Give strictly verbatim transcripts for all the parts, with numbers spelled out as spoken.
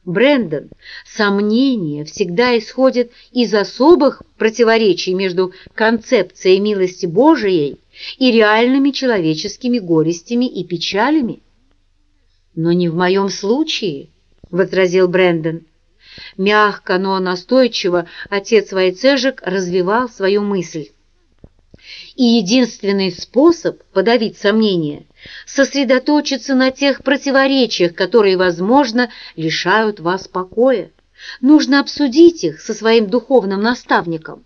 Брэндон, сомнения всегда исходят из особых противоречий между концепцией милости Божией и реальными человеческими горестями и печалями. «Но не в моем случае», — возразил Брэндон. Мягко, но настойчиво отец Войцежек развивал свою мысль. И единственный способ подавить сомнения — сосредоточиться на тех противоречиях, которые, возможно, лишают вас покоя. Нужно обсудить их со своим духовным наставником.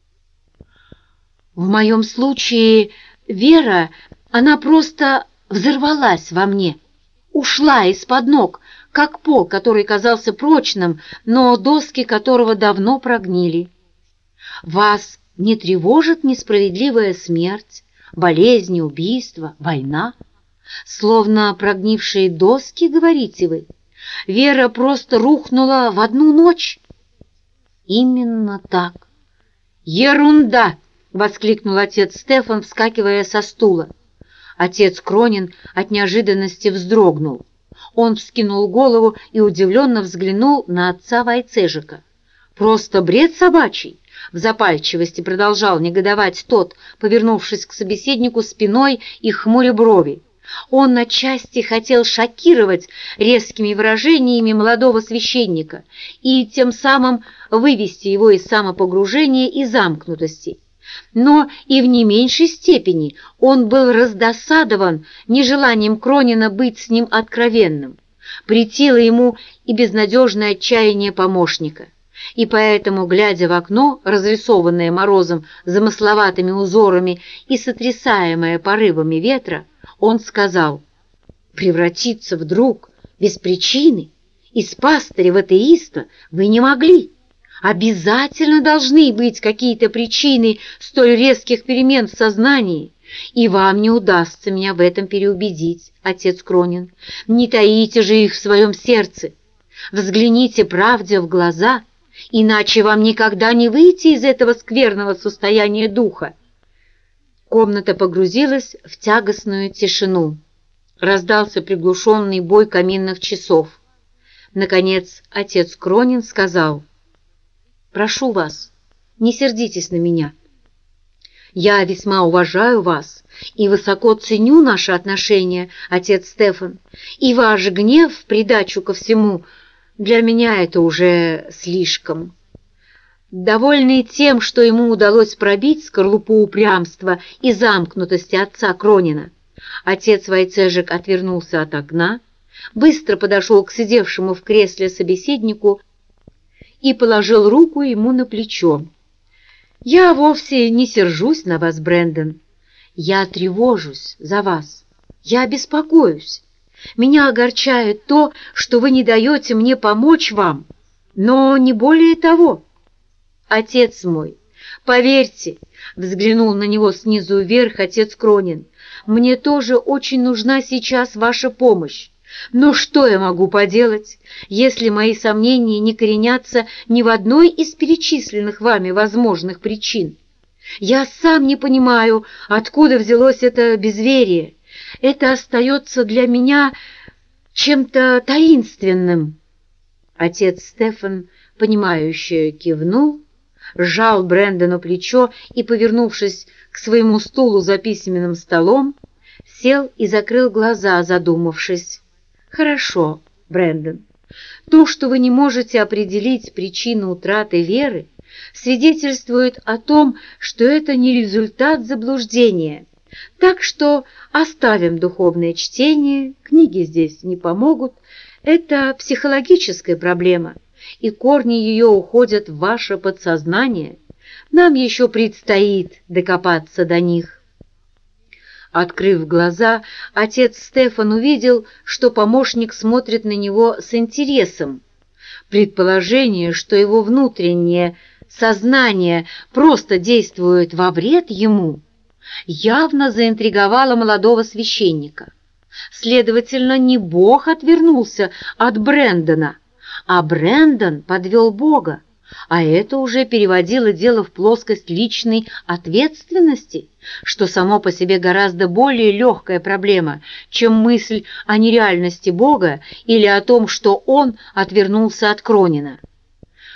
В моем случае вера, она просто взорвалась во мне, ушла из-под ног, как пол, который казался прочным, но доски которого давно прогнили. Вас не тревожит несправедливая смерть, болезни, убийства, война? Словно прогнившие доски, говорите вы? Вера просто рухнула в одну ночь? Именно так. Ерунда! — воскликнул отец Стефан, вскакивая со стула. Отец Кронин от неожиданности вздрогнул. Он вскинул голову и удивленно взглянул на отца Войцежека. «Просто бред собачий!» — в запальчивости продолжал негодовать тот, повернувшись к собеседнику спиной и хмуря брови. Он отчасти хотел шокировать резкими выражениями молодого священника и тем самым вывести его из самопогружения и замкнутости. Но и в не меньшей степени он был раздосадован нежеланием Кронина быть с ним откровенным. Претило ему и безнадежное отчаяние помощника. И поэтому, глядя в окно, разрисованное морозом замысловатыми узорами и сотрясаемое порывами ветра, он сказал: «Превратиться вдруг, без причины, из пастыря в атеиста вы не могли. Обязательно должны быть какие-то причины столь резких перемен в сознании, и вам не удастся меня в этом переубедить, отец Кронин. Не таите же их в своем сердце. Взгляните правде в глаза, иначе вам никогда не выйти из этого скверного состояния духа». Комната погрузилась в тягостную тишину. Раздался приглушенный бой каминных часов. Наконец отец Кронин сказал: «Прошу вас, не сердитесь на меня. Я весьма уважаю вас и высоко ценю наши отношения, отец Стефан, и ваш гнев в придачу ко всему, для меня это уже слишком». Довольный тем, что ему удалось пробить скорлупу упрямства и замкнутости отца Кронина, отец Войцежек отвернулся от окна, быстро подошел к сидевшему в кресле собеседнику и положил руку ему на плечо. «Я вовсе не сержусь на вас, Брэндон. Я тревожусь за вас. Я беспокоюсь. Меня огорчает то, что вы не даете мне помочь вам, но не более того. Отец мой, поверьте, — взглянул на него снизу вверх отец Кронин, — мне тоже очень нужна сейчас ваша помощь. Но что я могу поделать, если мои сомнения не коренятся ни в одной из перечисленных вами возможных причин? Я сам не понимаю, откуда взялось это безверие. Это остается для меня чем-то таинственным». Отец Стефан, понимающе кивнул, сжал Брэндону плечо и, повернувшись к своему стулу за письменным столом, сел и закрыл глаза, задумавшись. «Хорошо, Брэндон, то, что вы не можете определить причину утраты веры, свидетельствует о том, что это не результат заблуждения. Так что оставим духовное чтение, книги здесь не помогут. Это психологическая проблема, и корни ее уходят в ваше подсознание. Нам еще предстоит докопаться до них». Открыв глаза, отец Стефан увидел, что помощник смотрит на него с интересом. Предположение, что его внутреннее сознание просто действует во вред ему, явно заинтриговало молодого священника. Следовательно, не Бог отвернулся от Брэндона, а Брэндон подвел Бога. а это уже переводило дело в плоскость личной ответственности, что само по себе гораздо более легкая проблема, чем мысль о нереальности Бога или о том, что Он отвернулся от Кронина.